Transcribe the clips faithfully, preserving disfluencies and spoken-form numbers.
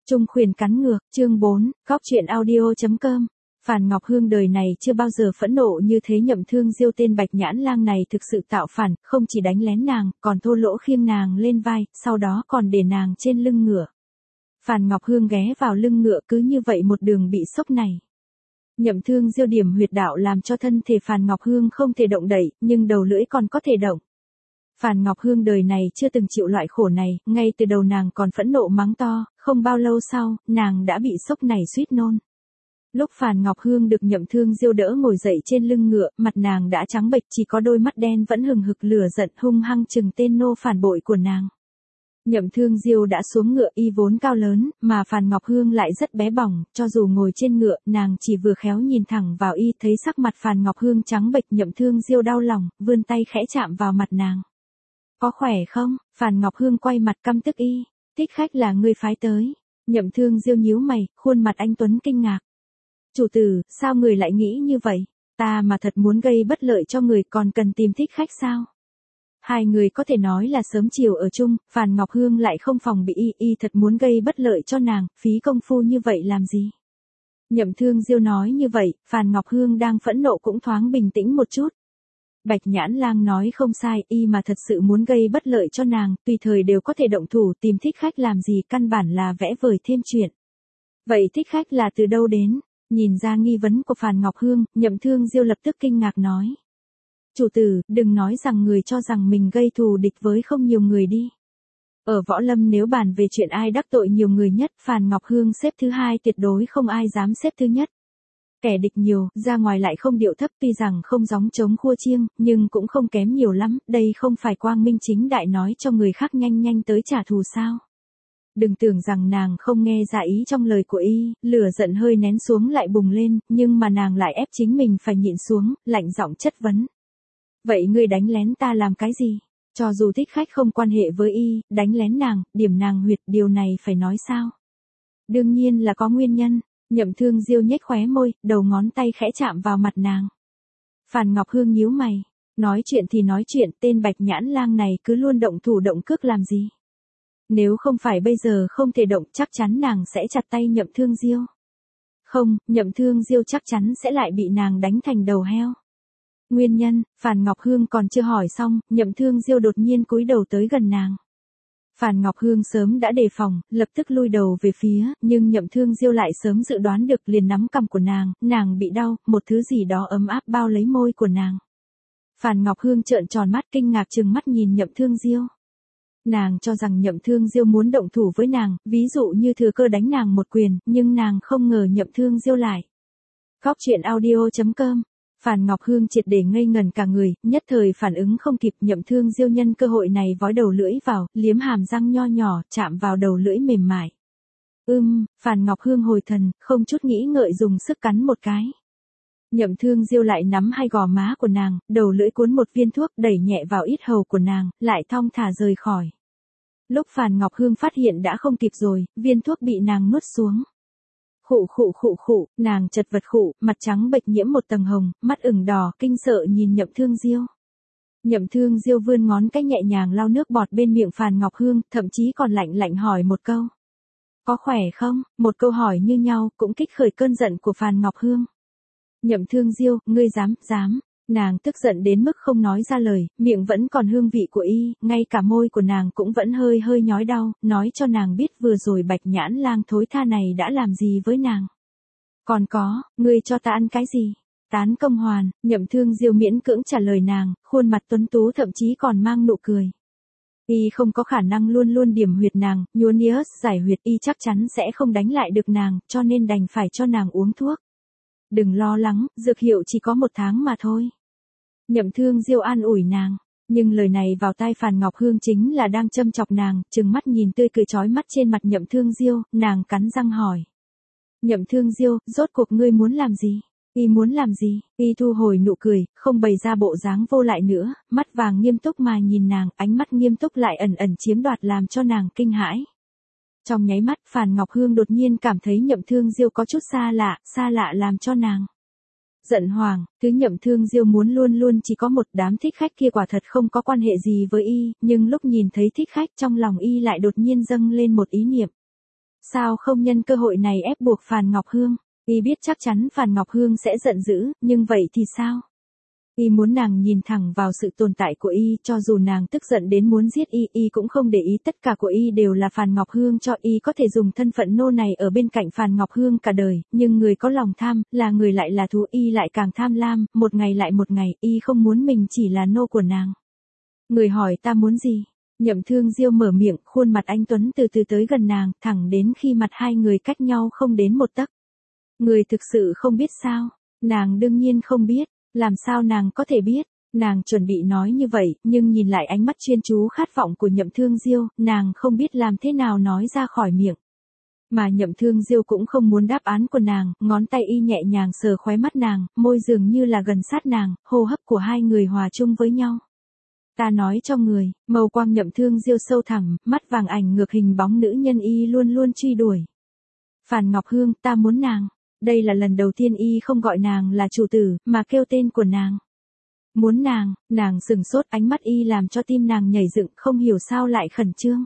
Trung Khuyển cắn ngược, chương bốn, góc truyện audio.com. Phàn Ngọc Hương đời này chưa bao giờ phẫn nộ như thế. Nhậm Thương Diêu tên Bạch Nhãn Lang này thực sự tạo phản, không chỉ đánh lén nàng, còn thô lỗ khiêng nàng lên vai, sau đó còn để nàng trên lưng ngựa. Phàn Ngọc Hương ghé vào lưng ngựa cứ như vậy một đường bị sốc này. Nhậm Thương Diêu điểm huyệt đạo làm cho thân thể Phàn Ngọc Hương không thể động đậy, nhưng đầu lưỡi còn có thể động. Phàn Ngọc Hương đời này chưa từng chịu loại khổ này, ngay từ đầu nàng còn phẫn nộ mắng to, không bao lâu sau, nàng đã bị sốc này suýt nôn. Lúc Phàn Ngọc Hương được Nhậm Thương Diêu đỡ ngồi dậy trên lưng ngựa, mặt nàng đã trắng bệch, chỉ có đôi mắt đen vẫn hừng hực lửa giận hung hăng chừng tên nô phản bội của nàng. Nhậm Thương Diêu đã xuống ngựa, y vốn cao lớn, mà Phàn Ngọc Hương lại rất bé bỏng, cho dù ngồi trên ngựa, nàng chỉ vừa khéo nhìn thẳng vào y, thấy sắc mặt Phàn Ngọc Hương trắng bệch, Nhậm Thương Diêu đau lòng, vươn tay khẽ chạm vào mặt nàng. Có khỏe không? Phàn Ngọc Hương quay mặt căm tức y. Thích khách là ngươi phái tới. Nhậm Thương Diêu nhíu mày, khuôn mặt anh tuấn kinh ngạc. Chủ tử, sao người lại nghĩ như vậy? Ta mà thật muốn gây bất lợi cho người còn cần tìm thích khách sao? Hai người có thể nói là sớm chiều ở chung, Phàn Ngọc Hương lại không phòng bị y, y thật muốn gây bất lợi cho nàng, phí công phu như vậy làm gì? Nhậm Thương Diêu nói như vậy, Phàn Ngọc Hương đang phẫn nộ cũng thoáng bình tĩnh một chút. Bạch Nhãn Lang nói không sai, y mà thật sự muốn gây bất lợi cho nàng, tùy thời đều có thể động thủ, tìm thích khách làm gì, căn bản là vẽ vời thêm chuyện. Vậy thích khách là từ đâu đến? Nhìn ra nghi vấn của Phàn Ngọc Hương, Nhậm Thương Diêu lập tức kinh ngạc nói. Chủ tử, đừng nói rằng người cho rằng mình gây thù địch với không nhiều người đi. Ở Võ Lâm nếu bàn về chuyện ai đắc tội nhiều người nhất, Phàn Ngọc Hương xếp thứ hai, tuyệt đối không ai dám xếp thứ nhất. Kẻ địch nhiều, ra ngoài lại không điệu thấp, tuy rằng không gióng trống khua chiêng, nhưng cũng không kém nhiều lắm, đây không phải quang minh chính đại nói cho người khác nhanh nhanh tới trả thù sao. Đừng tưởng rằng nàng không nghe ra ý trong lời của y, lửa giận hơi nén xuống lại bùng lên, nhưng mà nàng lại ép chính mình phải nhịn xuống, lạnh giọng chất vấn. Vậy ngươi đánh lén ta làm cái gì? Cho dù thích khách không quan hệ với y, đánh lén nàng, điểm nàng huyệt, điều này phải nói sao? Đương nhiên là có nguyên nhân. Nhậm Thương Diêu nhếch khóe môi, đầu ngón tay khẽ chạm vào mặt nàng. Phàn Ngọc Hương nhíu mày, nói chuyện thì nói chuyện, tên Bạch Nhãn Lang này cứ luôn động thủ động cước làm gì? Nếu không phải bây giờ không thể động, chắc chắn nàng sẽ chặt tay Nhậm Thương Diêu. Không, Nhậm Thương Diêu chắc chắn sẽ lại bị nàng đánh thành đầu heo. Nguyên nhân, Phàn Ngọc Hương còn chưa hỏi xong, Nhậm Thương Diêu đột nhiên cúi đầu tới gần nàng. Phàn Ngọc Hương sớm đã đề phòng, lập tức lui đầu về phía, nhưng Nhậm Thương Diêu lại sớm dự đoán được, liền nắm cằm của nàng, nàng bị đau, một thứ gì đó ấm áp bao lấy môi của nàng. Phàn Ngọc Hương trợn tròn mắt kinh ngạc trừng mắt nhìn Nhậm Thương Diêu. Nàng cho rằng Nhậm Thương Diêu muốn động thủ với nàng, ví dụ như thừa cơ đánh nàng một quyền, nhưng nàng không ngờ Nhậm Thương Diêu lại. Góc truyện audio.com. Phàn Ngọc Hương triệt để ngây ngần cả người, nhất thời phản ứng không kịp. Nhậm Thương Diêu nhân cơ hội này vói đầu lưỡi vào, liếm hàm răng nho nhỏ, chạm vào đầu lưỡi mềm mại. Ưm, Phàn Ngọc Hương hồi thần, không chút nghĩ ngợi dùng sức cắn một cái. Nhậm Thương Diêu lại nắm hai gò má của nàng, đầu lưỡi cuốn một viên thuốc đẩy nhẹ vào yết hầu của nàng, lại thong thả rời khỏi. Lúc Phàn Ngọc Hương phát hiện đã không kịp rồi, viên thuốc bị nàng nuốt xuống. Khụ khụ khụ khụ, nàng chật vật khụ, mặt trắng bệch nhiễm một tầng hồng, mắt ửng đỏ, kinh sợ nhìn Nhậm Thương Diêu. Nhậm Thương Diêu vươn ngón cái nhẹ nhàng lau nước bọt bên miệng Phàn Ngọc Hương, thậm chí còn lạnh lạnh hỏi một câu. Có khỏe không? Một câu hỏi như nhau, cũng kích khởi cơn giận của Phàn Ngọc Hương. Nhậm Thương Diêu, ngươi dám, dám. Nàng tức giận đến mức không nói ra lời, miệng vẫn còn hương vị của y, ngay cả môi của nàng cũng vẫn hơi hơi nhói đau, nói cho nàng biết vừa rồi Bạch Nhãn Lang thối tha này đã làm gì với nàng. Còn có, ngươi cho ta ăn cái gì? Tán công hoàn, Nhậm Thương Diêu miễn cưỡng trả lời nàng, khuôn mặt tuấn tú thậm chí còn mang nụ cười. Y không có khả năng luôn luôn điểm huyệt nàng, nhuôn yớt giải huyệt, y chắc chắn sẽ không đánh lại được nàng, cho nên đành phải cho nàng uống thuốc. Đừng lo lắng, dược hiệu chỉ có một tháng mà thôi. Nhậm Thương Diêu an ủi nàng, nhưng lời này vào tai Phàn Ngọc Hương chính là đang châm chọc nàng, trừng mắt nhìn tươi cười chói mắt trên mặt Nhậm Thương Diêu, nàng cắn răng hỏi. Nhậm Thương Diêu, rốt cuộc ngươi muốn làm gì? Y muốn làm gì? Y thu hồi nụ cười, không bày ra bộ dáng vô lại nữa, mắt vàng nghiêm túc mà nhìn nàng, ánh mắt nghiêm túc lại ẩn ẩn chiếm đoạt làm cho nàng kinh hãi. Trong nháy mắt, Phàn Ngọc Hương đột nhiên cảm thấy Nhậm Thương Diêu có chút xa lạ, xa lạ làm cho nàng giận hoàng. Thứ Nhậm Thương Diêu muốn luôn luôn chỉ có một, đám thích khách kia quả thật không có quan hệ gì với y, nhưng lúc nhìn thấy thích khách trong lòng y lại đột nhiên dâng lên một ý niệm. Sao không nhân cơ hội này ép buộc Phàn Ngọc Hương? Y biết chắc chắn Phàn Ngọc Hương sẽ giận dữ, nhưng vậy thì sao? Y muốn nàng nhìn thẳng vào sự tồn tại của Y, cho dù nàng tức giận đến muốn giết Y, Y cũng không để ý, tất cả của Y đều là Phàn Ngọc Hương cho Y có thể dùng thân phận nô này ở bên cạnh Phàn Ngọc Hương cả đời, nhưng người có lòng tham, là người lại là thú, Y lại càng tham lam, một ngày lại một ngày, Y không muốn mình chỉ là nô của nàng. Người hỏi ta muốn gì? Nhậm Thương Diêu mở miệng, khuôn mặt anh tuấn từ từ tới gần nàng, thẳng đến khi mặt hai người cách nhau không đến một tấc. Người thực sự không biết sao? Nàng đương nhiên không biết. Làm sao nàng có thể biết? Nàng chuẩn bị nói như vậy, nhưng nhìn lại ánh mắt chuyên chú khát vọng của Nhậm Thương Diêu, nàng không biết làm thế nào nói ra khỏi miệng. Mà Nhậm Thương Diêu cũng không muốn đáp án của nàng, ngón tay Y nhẹ nhàng sờ khóe mắt nàng, môi dường như là gần sát nàng, hô hấp của hai người hòa chung với nhau. Ta nói cho người, màu quang Nhậm Thương Diêu sâu thẳm, mắt vàng ảnh ngược hình bóng nữ nhân Y luôn luôn truy đuổi. Phàn Ngọc Hương, ta muốn nàng. Đây là lần đầu tiên Y không gọi nàng là chủ tử, mà kêu tên của nàng. Muốn nàng, nàng sừng sốt, ánh mắt Y làm cho tim nàng nhảy dựng, không hiểu sao lại khẩn trương.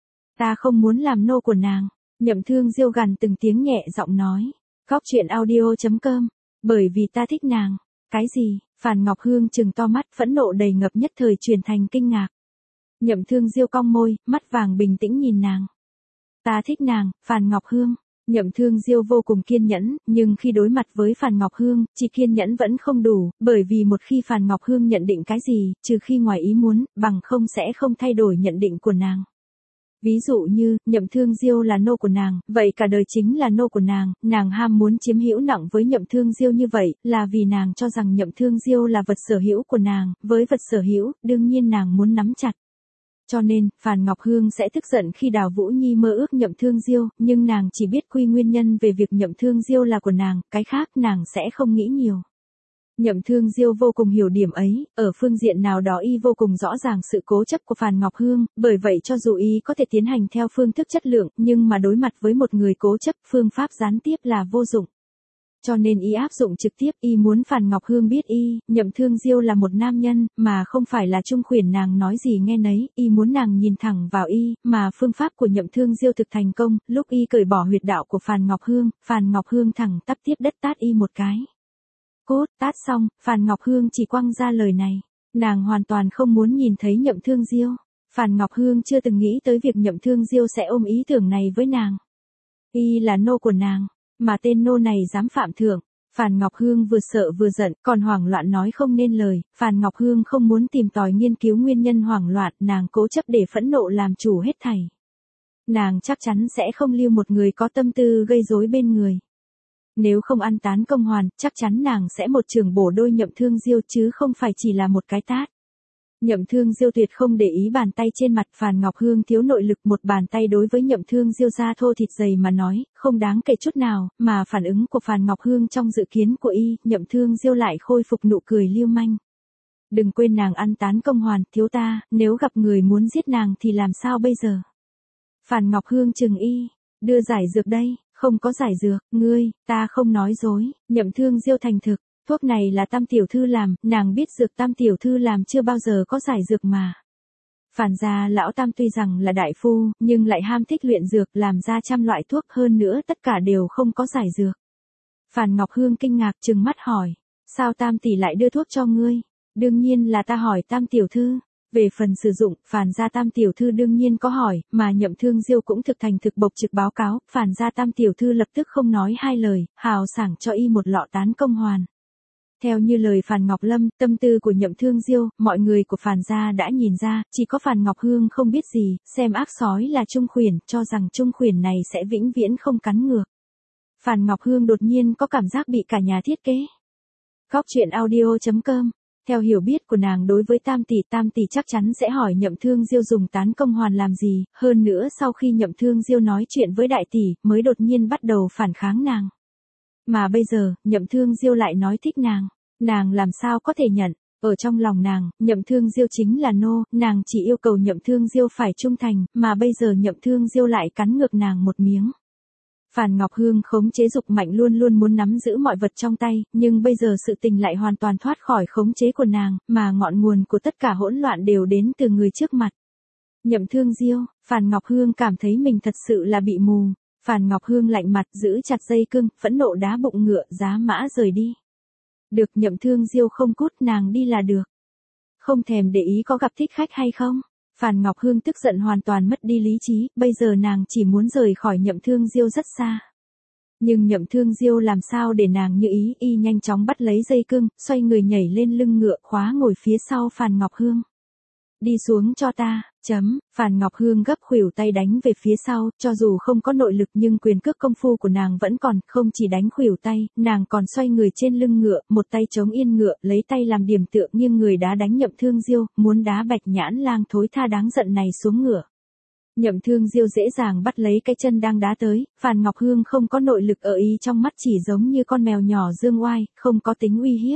Ta không muốn làm nô của nàng. Nhậm Thương Diêu gằn từng tiếng nhẹ giọng nói. Góc truyện audio chấm com. Bởi vì ta thích nàng. Cái gì? Phàn Ngọc Hương trừng to mắt, phẫn nộ đầy ngập nhất thời chuyển thành kinh ngạc. Nhậm Thương Diêu cong môi, mắt vàng bình tĩnh nhìn nàng. Ta thích nàng, Phàn Ngọc Hương. Nhậm Thương Diêu vô cùng kiên nhẫn, nhưng khi đối mặt với Phàn Ngọc Hương, chỉ kiên nhẫn vẫn không đủ, bởi vì một khi Phàn Ngọc Hương nhận định cái gì, trừ khi ngoài ý muốn, bằng không sẽ không thay đổi nhận định của nàng. Ví dụ như, Nhậm Thương Diêu là nô của nàng, vậy cả đời chính là nô của nàng, nàng ham muốn chiếm hữu nặng với Nhậm Thương Diêu như vậy, là vì nàng cho rằng Nhậm Thương Diêu là vật sở hữu của nàng, với vật sở hữu, đương nhiên nàng muốn nắm chặt. Cho nên, Phàn Ngọc Hương sẽ tức giận khi Đào Vũ Nhi mơ ước Nhậm Thương Diêu, nhưng nàng chỉ biết quy nguyên nhân về việc Nhậm Thương Diêu là của nàng, cái khác nàng sẽ không nghĩ nhiều. Nhậm Thương Diêu vô cùng hiểu điểm ấy, ở phương diện nào đó Y vô cùng rõ ràng sự cố chấp của Phàn Ngọc Hương, bởi vậy cho dù Y có thể tiến hành theo phương thức chất lượng, nhưng mà đối mặt với một người cố chấp, phương pháp gián tiếp là vô dụng. Cho nên Y áp dụng trực tiếp, Y muốn Phàn Ngọc Hương biết Y, Nhậm Thương Diêu là một nam nhân, mà không phải là trung khuyển nàng nói gì nghe nấy, Y muốn nàng nhìn thẳng vào Y, mà phương pháp của Nhậm Thương Diêu thực thành công, lúc Y cởi bỏ huyệt đạo của Phàn Ngọc Hương, Phàn Ngọc Hương thẳng tắp tiếp đất tát Y một cái. Cốt, tát xong, Phàn Ngọc Hương chỉ quăng ra lời này. Nàng hoàn toàn không muốn nhìn thấy Nhậm Thương Diêu. Phàn Ngọc Hương chưa từng nghĩ tới việc Nhậm Thương Diêu sẽ ôm ý tưởng này với nàng. Y là nô của nàng. Mà tên nô này dám phạm thượng. Phàn Ngọc Hương vừa sợ vừa giận, còn hoảng loạn nói không nên lời. Phàn Ngọc Hương không muốn tìm tòi nghiên cứu nguyên nhân hoảng loạn, nàng cố chấp để phẫn nộ làm chủ hết thảy. Nàng chắc chắn sẽ không lưu một người có tâm tư gây rối bên người. Nếu không ăn tán công hoàn, chắc chắn nàng sẽ một trường bổ đôi Nhậm Thương Diêu chứ không phải chỉ là một cái tát. Nhậm Thương Diêu tuyệt không để ý bàn tay trên mặt Phàn Ngọc Hương thiếu nội lực, một bàn tay đối với Nhậm Thương Diêu da thô thịt dày mà nói, không đáng kể chút nào, mà phản ứng của Phàn Ngọc Hương trong dự kiến của Y, Nhậm Thương Diêu lại khôi phục nụ cười lưu manh. Đừng quên nàng ăn tán công hoàn, thiếu ta, nếu gặp người muốn giết nàng thì làm sao bây giờ? Phàn Ngọc Hương trừng Y, đưa giải dược đây, không có giải dược, ngươi, ta không nói dối, Nhậm Thương Diêu thành thực. Thuốc này là Tam tiểu thư làm, nàng biết dược Tam tiểu thư làm chưa bao giờ có giải dược mà. Phàn gia lão Tam tuy rằng là đại phu, nhưng lại ham thích luyện dược, làm ra trăm loại thuốc, hơn nữa tất cả đều không có giải dược. Phàn Ngọc Hương kinh ngạc trừng mắt hỏi, sao Tam tỷ lại đưa thuốc cho ngươi? Đương nhiên là ta hỏi Tam tiểu thư. Về phần sử dụng, Phàn gia Tam tiểu thư đương nhiên có hỏi, mà Nhậm Thương Diêu cũng thực thành thực bộc trực báo cáo, Phàn gia Tam tiểu thư lập tức không nói hai lời, hào sảng cho Y một lọ tán công hoàn. Theo như lời Phàn Ngọc Lâm, tâm tư của Nhậm Thương Diêu, mọi người của Phàn gia đã nhìn ra, chỉ có Phàn Ngọc Hương không biết gì, xem ác sói là trung khuyển, cho rằng trung khuyển này sẽ vĩnh viễn không cắn ngược. Phàn Ngọc Hương đột nhiên có cảm giác bị cả nhà thiết kế. Góc truyện audio chấm com. Theo hiểu biết của nàng đối với Tam tỷ, Tam tỷ chắc chắn sẽ hỏi Nhậm Thương Diêu dùng tán công hoàn làm gì, hơn nữa sau khi Nhậm Thương Diêu nói chuyện với đại tỷ, mới đột nhiên bắt đầu phản kháng nàng. Mà bây giờ, Nhậm Thương Diêu lại nói thích nàng, nàng làm sao có thể nhận, ở trong lòng nàng, Nhậm Thương Diêu chính là nô, nàng chỉ yêu cầu Nhậm Thương Diêu phải trung thành, mà bây giờ Nhậm Thương Diêu lại cắn ngược nàng một miếng. Phàn Ngọc Hương khống chế dục mạnh luôn luôn muốn nắm giữ mọi vật trong tay, nhưng bây giờ sự tình lại hoàn toàn thoát khỏi khống chế của nàng, mà ngọn nguồn của tất cả hỗn loạn đều đến từ người trước mặt. Nhậm Thương Diêu, Phàn Ngọc Hương cảm thấy mình thật sự là bị mù. Phàn Ngọc Hương lạnh mặt giữ chặt dây cương, phẫn nộ đá bụng ngựa giá mã rời đi. Được, Nhậm Thương Diêu không cút, nàng đi là được. Không thèm để ý có gặp thích khách hay không. Phàn Ngọc Hương tức giận hoàn toàn mất đi lý trí, bây giờ nàng chỉ muốn rời khỏi Nhậm Thương Diêu rất xa. Nhưng Nhậm Thương Diêu làm sao để nàng như ý, y nhanh chóng bắt lấy dây cương, xoay người nhảy lên lưng ngựa, khóa ngồi phía sau Phàn Ngọc Hương. Đi xuống cho ta, chấm, Phàn Ngọc Hương gấp khuỷu tay đánh về phía sau, cho dù không có nội lực nhưng quyền cước công phu của nàng vẫn còn, không chỉ đánh khuỷu tay, nàng còn xoay người trên lưng ngựa, một tay chống yên ngựa, lấy tay làm điểm tựa nghiêng người đá đánh Nhậm Thương Diêu, muốn đá Bạch Nhãn Lang thối tha đáng giận này xuống ngựa. Nhậm Thương Diêu dễ dàng bắt lấy cái chân đang đá tới, Phàn Ngọc Hương không có nội lực ở y trong mắt chỉ giống như con mèo nhỏ dương oai, không có tính uy hiếp.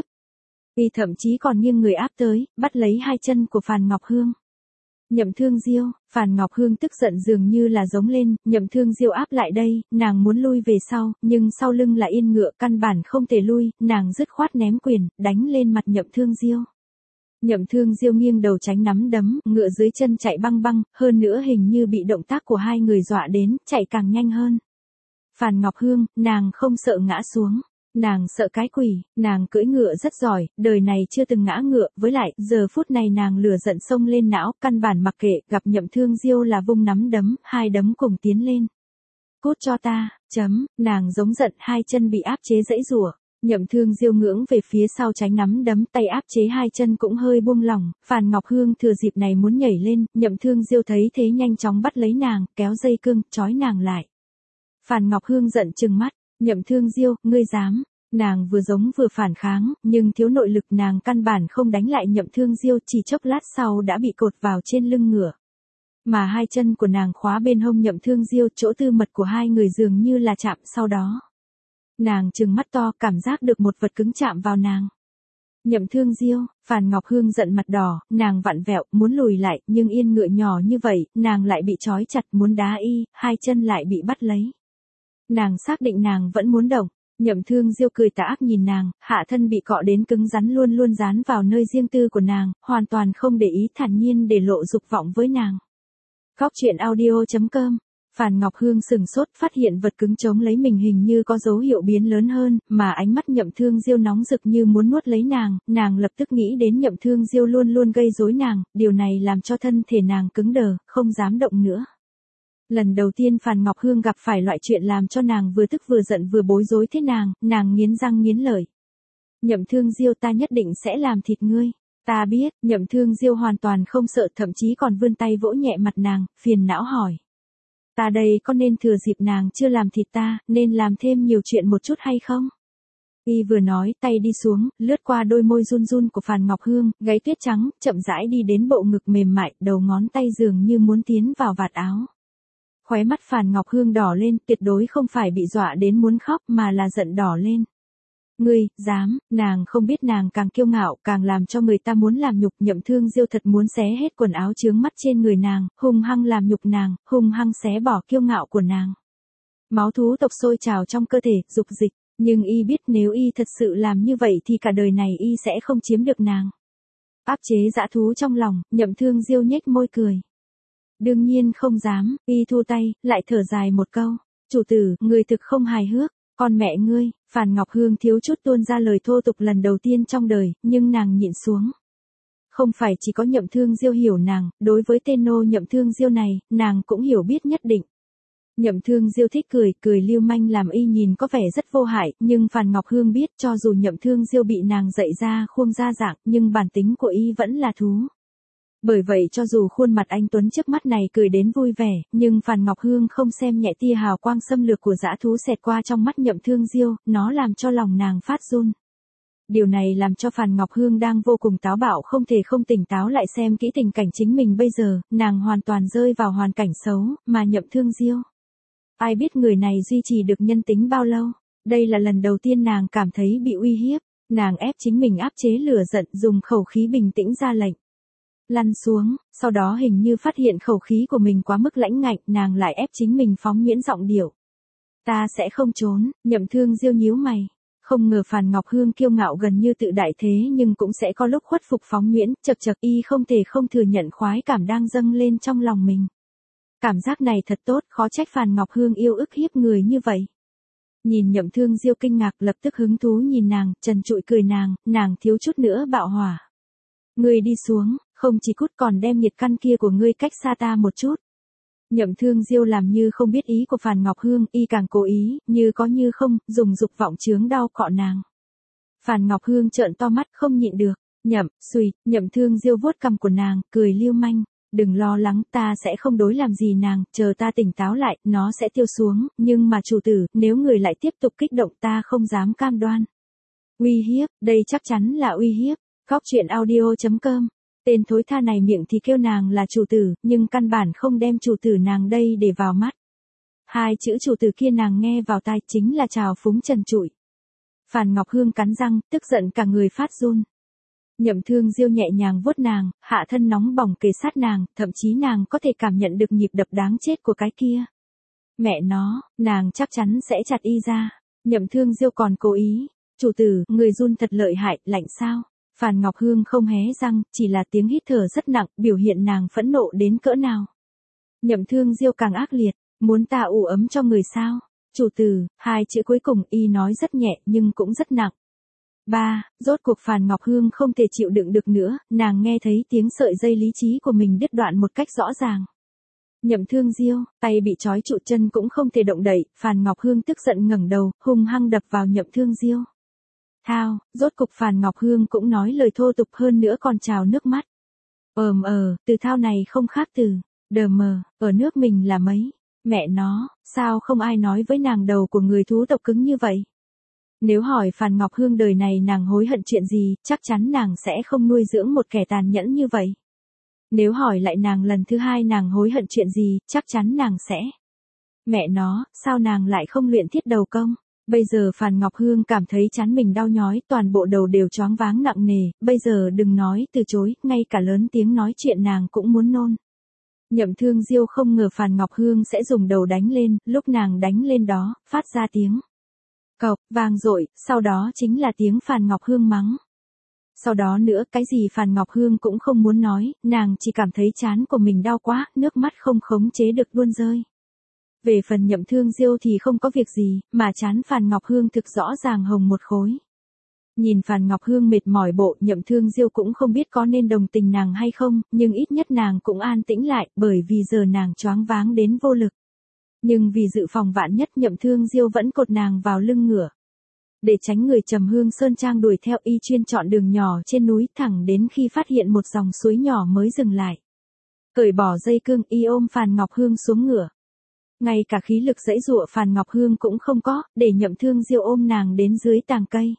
Y thậm chí còn nghiêng người áp tới, bắt lấy hai chân của Phàn Ngọc Hương. Nhậm Thương Diêu, Phàn Ngọc Hương tức giận dường như là giống lên, Nhậm Thương Diêu áp lại đây, nàng muốn lui về sau, nhưng sau lưng là yên ngựa căn bản không thể lui, nàng dứt khoát ném quyền, đánh lên mặt Nhậm Thương Diêu. Nhậm Thương Diêu nghiêng đầu tránh nắm đấm, ngựa dưới chân chạy băng băng, hơn nữa hình như bị động tác của hai người dọa đến, chạy càng nhanh hơn. Phàn Ngọc Hương, nàng không sợ ngã xuống. Nàng sợ cái quỷ, nàng cưỡi ngựa rất giỏi, đời này chưa từng ngã ngựa, với lại, giờ phút này nàng lửa giận xông lên não, căn bản mặc kệ, gặp Nhậm Thương Diêu là vung nắm đấm, hai đấm cùng tiến lên. Cút cho ta, chấm, nàng giống giận, hai chân bị áp chế dãy rủa. Nhậm Thương Diêu ngưỡng về phía sau tránh nắm đấm, tay áp chế hai chân cũng hơi buông lỏng, Phàn Ngọc Hương thừa dịp này muốn nhảy lên, Nhậm Thương Diêu thấy thế nhanh chóng bắt lấy nàng, kéo dây cương, trói nàng lại. Phàn Ngọc Hương giận trừng mắt, Nhậm Thương Diêu, ngươi dám. Nàng vừa giống vừa phản kháng, nhưng thiếu nội lực nàng căn bản không đánh lại Nhậm Thương Diêu, chỉ chốc lát sau đã bị cột vào trên lưng ngựa. Mà hai chân của nàng khóa bên hông Nhậm Thương Diêu, chỗ tư mật của hai người dường như là chạm sau đó. Nàng trừng mắt to, cảm giác được một vật cứng chạm vào nàng. Nhậm Thương Diêu, Phàn Ngọc Hương giận mặt đỏ, nàng vặn vẹo, muốn lùi lại, nhưng yên ngựa nhỏ như vậy, nàng lại bị trói chặt, muốn đá y, hai chân lại bị bắt lấy. Nàng xác định nàng vẫn muốn động. Nhậm Thương Diêu cười tà ác nhìn nàng, hạ thân bị cọ đến cứng rắn luôn luôn dán vào nơi riêng tư của nàng, hoàn toàn không để ý, thản nhiên để lộ dục vọng với nàng. Góc truyện audio chấm com. Phàn Ngọc Hương sừng sốt, phát hiện vật cứng chống lấy mình hình như có dấu hiệu biến lớn hơn, mà ánh mắt Nhậm Thương Diêu nóng rực như muốn nuốt lấy nàng, nàng lập tức nghĩ đến Nhậm Thương Diêu luôn luôn gây rối nàng, điều này làm cho thân thể nàng cứng đờ, không dám động nữa. Lần đầu tiên Phàn Ngọc Hương gặp phải loại chuyện làm cho nàng vừa tức vừa giận vừa bối rối thế nàng, nàng nghiến răng nghiến lợi. Nhậm Thương Diêu, ta nhất định sẽ làm thịt ngươi. Ta biết, Nhậm Thương Diêu hoàn toàn không sợ, thậm chí còn vươn tay vỗ nhẹ mặt nàng, phiền não hỏi. Ta đây có nên thừa dịp nàng chưa làm thịt ta, nên làm thêm nhiều chuyện một chút hay không? Y vừa nói, tay đi xuống, lướt qua đôi môi run run của Phàn Ngọc Hương, gáy tuyết trắng, chậm rãi đi đến bộ ngực mềm mại, đầu ngón tay dường như muốn tiến vào vạt áo. Khóe mắt Phàn Ngọc Hương đỏ lên, tuyệt đối không phải bị dọa đến muốn khóc mà là giận đỏ lên. Ngươi, dám, nàng không biết nàng càng kiêu ngạo, càng làm cho người ta muốn làm nhục. Nhậm Thương Diêu thật muốn xé hết quần áo chướng mắt trên người nàng, hung hăng làm nhục nàng, hung hăng xé bỏ kiêu ngạo của nàng. Máu thú tộc sôi trào trong cơ thể, dục dịch, nhưng y biết nếu y thật sự làm như vậy thì cả đời này y sẽ không chiếm được nàng. Áp chế dã thú trong lòng, Nhậm Thương Diêu nhếch môi cười. Đương nhiên không dám, y thu tay, lại thở dài một câu. Chủ tử, người thực không hài hước, con mẹ ngươi. Phàn Ngọc Hương thiếu chút tuôn ra lời thô tục lần đầu tiên trong đời, nhưng nàng nhịn xuống. Không phải chỉ có Nhậm Thương Diêu hiểu nàng, đối với tên nô Nhậm Thương Diêu này, nàng cũng hiểu biết nhất định. Nhậm Thương Diêu thích cười, cười lưu manh làm y nhìn có vẻ rất vô hại, nhưng Phàn Ngọc Hương biết cho dù Nhậm Thương Diêu bị nàng dạy ra khuôn ra dạng, nhưng bản tính của y vẫn là thú. Bởi vậy cho dù khuôn mặt anh Tuấn trước mắt này cười đến vui vẻ, nhưng Phàn Ngọc Hương không xem nhẹ tia hào quang xâm lược của dã thú xẹt qua trong mắt Nhậm Thương Diêu, nó làm cho lòng nàng phát run. Điều này làm cho Phàn Ngọc Hương đang vô cùng táo bạo không thể không tỉnh táo lại xem kỹ tình cảnh chính mình bây giờ, nàng hoàn toàn rơi vào hoàn cảnh xấu, mà Nhậm Thương Diêu. Ai biết người này duy trì được nhân tính bao lâu, đây là lần đầu tiên nàng cảm thấy bị uy hiếp, nàng ép chính mình áp chế lửa giận dùng khẩu khí bình tĩnh ra lệnh. Lăn xuống, sau đó hình như phát hiện khẩu khí của mình quá mức lãnh ngạnh, nàng lại ép chính mình phóng nhuyễn giọng điệu. Ta sẽ không trốn. Nhậm Thương Diêu nhíu mày. Không ngờ Phàn Ngọc Hương kiêu ngạo gần như tự đại thế nhưng cũng sẽ có lúc khuất phục phóng nhuyễn, chật chật y không thể không thừa nhận khoái cảm đang dâng lên trong lòng mình. Cảm giác này thật tốt, khó trách Phàn Ngọc Hương yêu ức hiếp người như vậy. Nhìn Nhậm Thương Diêu kinh ngạc lập tức hứng thú nhìn nàng, trần trụi cười nàng, nàng thiếu chút nữa bạo hỏa. Ngươi đi xuống, không chỉ cút còn đem nhiệt căn kia của ngươi cách xa ta một chút. Nhậm Thương Diêu làm như không biết ý của Phàn Ngọc Hương, y càng cố ý, như có như không, dùng dục vọng chướng đau cọ nàng. Phàn Ngọc Hương trợn to mắt không nhịn được, nhậm, xùi, Nhậm Thương Diêu vuốt cằm của nàng, cười lưu manh, đừng lo lắng, ta sẽ không đối làm gì nàng, chờ ta tỉnh táo lại, nó sẽ tiêu xuống, nhưng mà chủ tử, nếu người lại tiếp tục kích động ta không dám cam đoan. Uy hiếp, đây chắc chắn là uy hiếp. Góc truyện audio chấm com. Tên thối tha này miệng thì kêu nàng là chủ tử, nhưng căn bản không đem chủ tử nàng đây để vào mắt. Hai chữ chủ tử kia nàng nghe vào tai chính là trào phúng trần trụi. Phàn Ngọc Hương cắn răng, tức giận cả người phát run. Nhậm Thương Diêu nhẹ nhàng vuốt nàng, hạ thân nóng bỏng kề sát nàng, thậm chí nàng có thể cảm nhận được nhịp đập đáng chết của cái kia. Mẹ nó, nàng chắc chắn sẽ chặt y ra. Nhậm Thương Diêu còn cố ý. Chủ tử, người run thật lợi hại, lạnh sao? Phàn Ngọc Hương không hé răng, chỉ là tiếng hít thở rất nặng, biểu hiện nàng phẫn nộ đến cỡ nào. Nhậm Thương Diêu càng ác liệt, muốn ta ủ ấm cho người sao? Chủ tử, hai chữ cuối cùng y nói rất nhẹ nhưng cũng rất nặng. Ba, rốt cuộc Phàn Ngọc Hương không thể chịu đựng được nữa, nàng nghe thấy tiếng sợi dây lý trí của mình đứt đoạn một cách rõ ràng. Nhậm Thương Diêu, tay bị trói trụ chân cũng không thể động đậy, Phàn Ngọc Hương tức giận ngẩng đầu, hung hăng đập vào Nhậm Thương Diêu. Thao, rốt cục Phàn Ngọc Hương cũng nói lời thô tục hơn nữa còn trào nước mắt. Ờm ờ, từ thao này không khác từ, đờ mờ, ở nước mình là mấy. Mẹ nó, sao không ai nói với nàng đầu của người thú tộc cứng như vậy? Nếu hỏi Phàn Ngọc Hương đời này nàng hối hận chuyện gì, chắc chắn nàng sẽ không nuôi dưỡng một kẻ tàn nhẫn như vậy. Nếu hỏi lại nàng lần thứ hai nàng hối hận chuyện gì, chắc chắn nàng sẽ. Mẹ nó, sao nàng lại không luyện thiết đầu công? Bây giờ Phàn Ngọc Hương cảm thấy trán mình đau nhói, toàn bộ đầu đều choáng váng nặng nề, bây giờ đừng nói từ chối, ngay cả lớn tiếng nói chuyện nàng cũng muốn nôn. Nhậm Thương Diêu không ngờ Phàn Ngọc Hương sẽ dùng đầu đánh lên, lúc nàng đánh lên đó, phát ra tiếng cộc, vang dội, sau đó chính là tiếng Phàn Ngọc Hương mắng. Sau đó nữa, cái gì Phàn Ngọc Hương cũng không muốn nói, nàng chỉ cảm thấy trán của mình đau quá, nước mắt không khống chế được luôn rơi. Về phần Nhậm Thương Diêu thì không có việc gì, mà trán Phàn Ngọc Hương thực rõ ràng hồng một khối. Nhìn Phàn Ngọc Hương mệt mỏi bộ, Nhậm Thương Diêu cũng không biết có nên đồng tình nàng hay không, nhưng ít nhất nàng cũng an tĩnh lại, bởi vì giờ nàng choáng váng đến vô lực. Nhưng vì dự phòng vạn nhất, Nhậm Thương Diêu vẫn cột nàng vào lưng ngựa. Để tránh người Trầm Hương Sơn Trang đuổi theo, y chuyên chọn đường nhỏ trên núi thẳng đến khi phát hiện một dòng suối nhỏ mới dừng lại. Cởi bỏ dây cương, y ôm Phàn Ngọc Hương xuống ngựa. Ngay cả khí lực giãy giụa Phàn Ngọc Hương cũng không có, để Nhậm Thương Diêu ôm nàng đến dưới tàng cây.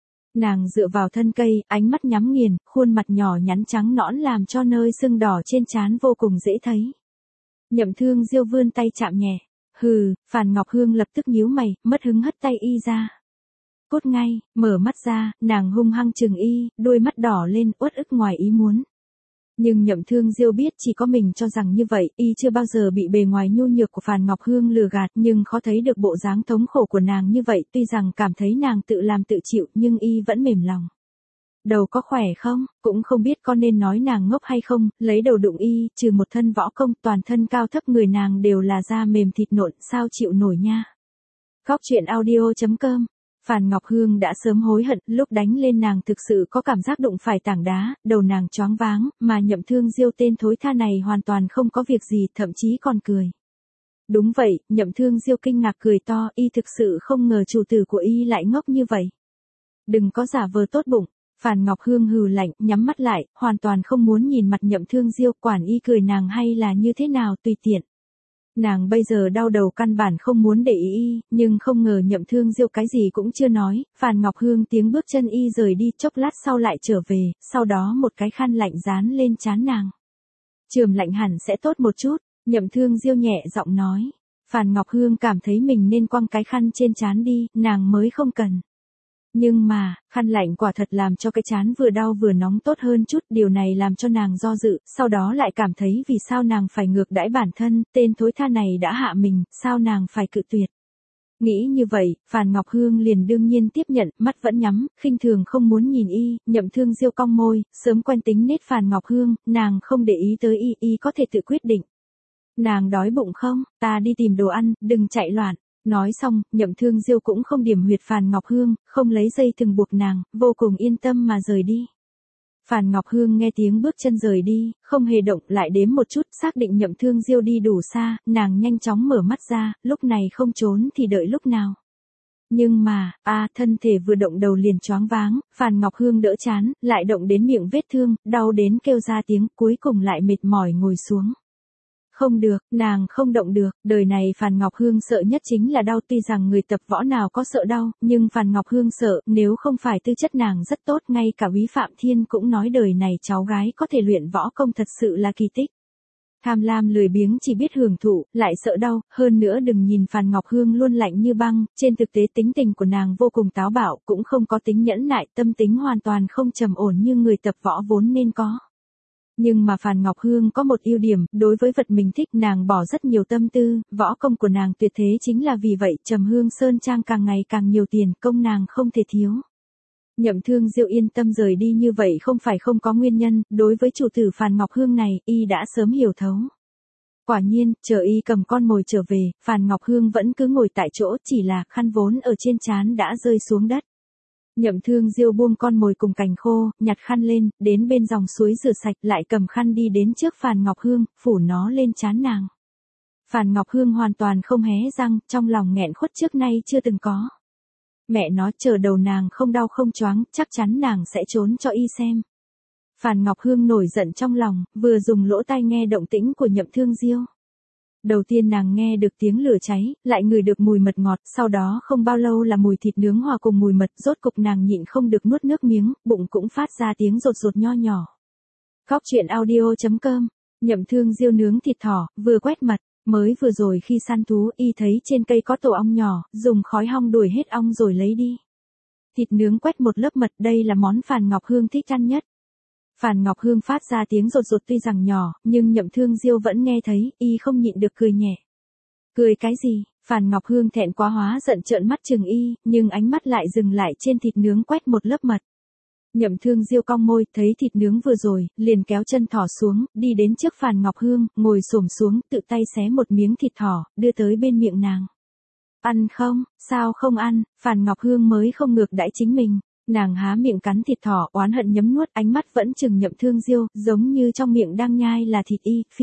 Nàng dựa vào thân cây, ánh mắt nhắm nghiền, khuôn mặt nhỏ nhắn trắng nõn làm cho nơi sưng đỏ trên trán vô cùng dễ thấy. Nhậm Thương Diêu vươn tay chạm nhẹ. Hừ, Phàn Ngọc Hương lập tức nhíu mày, mất hứng hất tay y ra. Cút ngay, mở mắt ra, nàng hung hăng chừng y, đôi mắt đỏ lên, uất ức ngoài ý muốn. Nhưng Nhậm Thương Diêu biết chỉ có mình cho rằng như vậy, y chưa bao giờ bị bề ngoài nhu nhược của Phàn Ngọc Hương lừa gạt, nhưng khó thấy được bộ dáng thống khổ của nàng như vậy, tuy rằng cảm thấy nàng tự làm tự chịu, nhưng y vẫn mềm lòng. Đầu có khỏe không, cũng không biết có nên nói nàng ngốc hay không, lấy đầu đụng y, trừ một thân võ công, toàn thân cao thấp người nàng đều là da mềm thịt nộn, sao chịu nổi nha. Góc truyện audio chấm com. Phàn Ngọc Hương đã sớm hối hận, lúc đánh lên nàng thực sự có cảm giác đụng phải tảng đá, đầu nàng choáng váng, mà Nhậm Thương Diêu tên thối tha này hoàn toàn không có việc gì, thậm chí còn cười. Đúng vậy, Nhậm Thương Diêu kinh ngạc cười to, y thực sự không ngờ chủ tử của y lại ngốc như vậy. Đừng có giả vờ tốt bụng. Phàn Ngọc Hương hừ lạnh, nhắm mắt lại, hoàn toàn không muốn nhìn mặt Nhậm Thương Diêu, quản y cười nàng hay là như thế nào tùy tiện. Nàng bây giờ đau đầu căn bản không muốn để ý y, nhưng không ngờ Nhậm Thương Diêu cái gì cũng chưa nói, Phàn Ngọc Hương tiếng bước chân y rời đi, chốc lát sau lại trở về, sau đó một cái khăn lạnh dán lên trán nàng. Chườm lạnh hẳn sẽ tốt một chút, Nhậm Thương Diêu nhẹ giọng nói. Phàn Ngọc Hương cảm thấy mình nên quăng cái khăn trên trán đi, nàng mới không cần. Nhưng mà, khăn lạnh quả thật làm cho cái trán vừa đau vừa nóng tốt hơn chút, điều này làm cho nàng do dự, sau đó lại cảm thấy vì sao nàng phải ngược đãi bản thân, tên thối tha này đã hạ mình, sao nàng phải cự tuyệt. Nghĩ như vậy, Phàn Ngọc Hương liền đương nhiên tiếp nhận, mắt vẫn nhắm, khinh thường không muốn nhìn y, Nhậm Thương Diêu cong môi, sớm quen tính nết Phàn Ngọc Hương, nàng không để ý tới y, y có thể tự quyết định. Nàng đói bụng không, ta đi tìm đồ ăn, đừng chạy loạn. Nói xong, Nhậm Thương Diêu cũng không điểm huyệt Phàn Ngọc Hương, không lấy dây thừng buộc nàng, vô cùng yên tâm mà rời đi. Phàn Ngọc Hương nghe tiếng bước chân rời đi, không hề động, lại đếm một chút, xác định Nhậm Thương Diêu đi đủ xa, nàng nhanh chóng mở mắt ra, lúc này không trốn thì đợi lúc nào. Nhưng mà, a thân thể vừa động đầu liền choáng váng, Phàn Ngọc Hương đỡ chán, lại động đến miệng vết thương, đau đến kêu ra tiếng, cuối cùng lại mệt mỏi ngồi xuống. Không được, nàng không động được, đời này Phàn Ngọc Hương sợ nhất chính là đau, tuy rằng người tập võ nào có sợ đau, nhưng Phàn Ngọc Hương sợ, nếu không phải tư chất nàng rất tốt, ngay cả Úy Phạm Thiên cũng nói đời này cháu gái có thể luyện võ công thật sự là kỳ tích. Tham lam lười biếng chỉ biết hưởng thụ, lại sợ đau, hơn nữa đừng nhìn Phàn Ngọc Hương luôn lạnh như băng, trên thực tế tính tình của nàng vô cùng táo bạo, cũng không có tính nhẫn nại, tâm tính hoàn toàn không trầm ổn như người tập võ vốn nên có. Nhưng mà Phàn Ngọc Hương có một ưu điểm, đối với vật mình thích nàng bỏ rất nhiều tâm tư, võ công của nàng tuyệt thế chính là vì vậy Trầm Hương Sơn Trang càng ngày càng nhiều tiền, công nàng không thể thiếu. Nhậm Thương Diêu yên tâm rời đi như vậy không phải không có nguyên nhân, đối với chủ tử Phàn Ngọc Hương này, y đã sớm hiểu thấu. Quả nhiên, chờ y cầm con mồi trở về, Phàn Ngọc Hương vẫn cứ ngồi tại chỗ, chỉ là khăn vốn ở trên trán đã rơi xuống đất. Nhậm Thương Diêu buông con mồi cùng cành khô, nhặt khăn lên, đến bên dòng suối rửa sạch, lại cầm khăn đi đến trước Phàn Ngọc Hương, phủ nó lên trán nàng. Phàn Ngọc Hương hoàn toàn không hé răng, trong lòng nghẹn khuất trước nay chưa từng có. Mẹ nó chờ đầu nàng không đau không choáng, chắc chắn nàng sẽ trốn cho y xem. Phàn Ngọc Hương nổi giận trong lòng, vừa dùng lỗ tai nghe động tĩnh của Nhậm Thương Diêu. Đầu tiên nàng nghe được tiếng lửa cháy, lại ngửi được mùi mật ngọt, sau đó không bao lâu là mùi thịt nướng hòa cùng mùi mật, rốt cục nàng nhịn không được nuốt nước miếng, bụng cũng phát ra tiếng rột rột nho nhỏ. Góc truyện audio chấm com, Nhậm Thương Diêu nướng thịt thỏ, vừa quét mật, mới vừa rồi khi săn thú y thấy trên cây có tổ ong nhỏ, dùng khói hong đuổi hết ong rồi lấy đi. Thịt nướng quét một lớp mật, đây là món Phàn Ngọc Hương thích ăn nhất. Phàn Ngọc Hương phát ra tiếng rột rột tuy rằng nhỏ, nhưng Nhậm Thương Diêu vẫn nghe thấy, y không nhịn được cười nhẹ. Cười cái gì? Phàn Ngọc Hương thẹn quá hóa giận trợn mắt chừng y, nhưng ánh mắt lại dừng lại trên thịt nướng quét một lớp mật. Nhậm Thương Diêu cong môi, thấy thịt nướng vừa rồi, liền kéo chân thỏ xuống, đi đến trước Phàn Ngọc Hương, ngồi xổm xuống, tự tay xé một miếng thịt thỏ, đưa tới bên miệng nàng. Ăn không? Sao không ăn? Phàn Ngọc Hương mới không ngược đãi chính mình. Nàng há miệng cắn thịt thỏ, oán hận nhấm nuốt, ánh mắt vẫn chừng Nhậm Thương Diêu, giống như trong miệng đang nhai là thịt y, phi.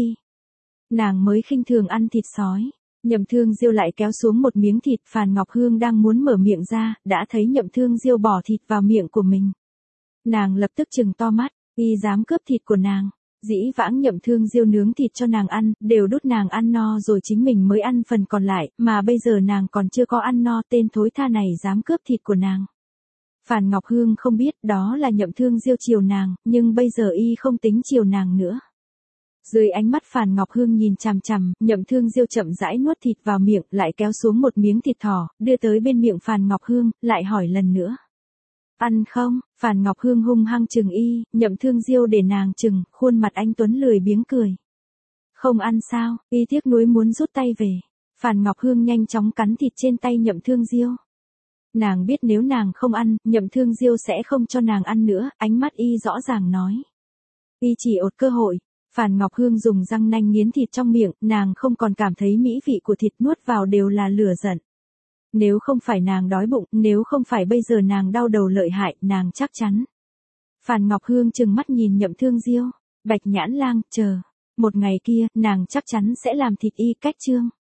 Nàng mới khinh thường ăn thịt sói. Nhậm Thương Diêu lại kéo xuống một miếng thịt, Phàn Ngọc Hương đang muốn mở miệng ra, đã thấy Nhậm Thương Diêu bỏ thịt vào miệng của mình. Nàng lập tức trừng to mắt, y dám cướp thịt của nàng. Dĩ vãng Nhậm Thương Diêu nướng thịt cho nàng ăn, đều đút nàng ăn no rồi chính mình mới ăn phần còn lại, mà bây giờ nàng còn chưa có ăn no, tên thối tha này dám cướp thịt của nàng. Phàn Ngọc Hương không biết đó là Nhậm Thương Diêu chiều nàng, nhưng bây giờ y không tính chiều nàng nữa. Dưới ánh mắt Phàn Ngọc Hương nhìn chằm chằm, Nhậm Thương Diêu chậm rãi nuốt thịt vào miệng, lại kéo xuống một miếng thịt thỏ, đưa tới bên miệng Phàn Ngọc Hương, lại hỏi lần nữa. Ăn không? Phàn Ngọc Hương hung hăng chừng y, Nhậm Thương Diêu để nàng chừng, khuôn mặt anh tuấn lười biếng cười. Không ăn sao? Y tiếc nuối muốn rút tay về. Phàn Ngọc Hương nhanh chóng cắn thịt trên tay Nhậm Thương Diêu. Nàng biết nếu nàng không ăn, Nhậm Thương Diêu sẽ không cho nàng ăn nữa, ánh mắt y rõ ràng nói. Y chỉ ột cơ hội. Phàn Ngọc Hương dùng răng nanh nghiến thịt trong miệng, nàng không còn cảm thấy mỹ vị của thịt, nuốt vào đều là lửa giận. Nếu không phải nàng đói bụng, nếu không phải bây giờ nàng đau đầu lợi hại, nàng chắc chắn. Phàn Ngọc Hương trừng mắt nhìn Nhậm Thương Diêu, Bạch Nhãn Lang, chờ. Một ngày kia, nàng chắc chắn sẽ làm thịt y cách chương.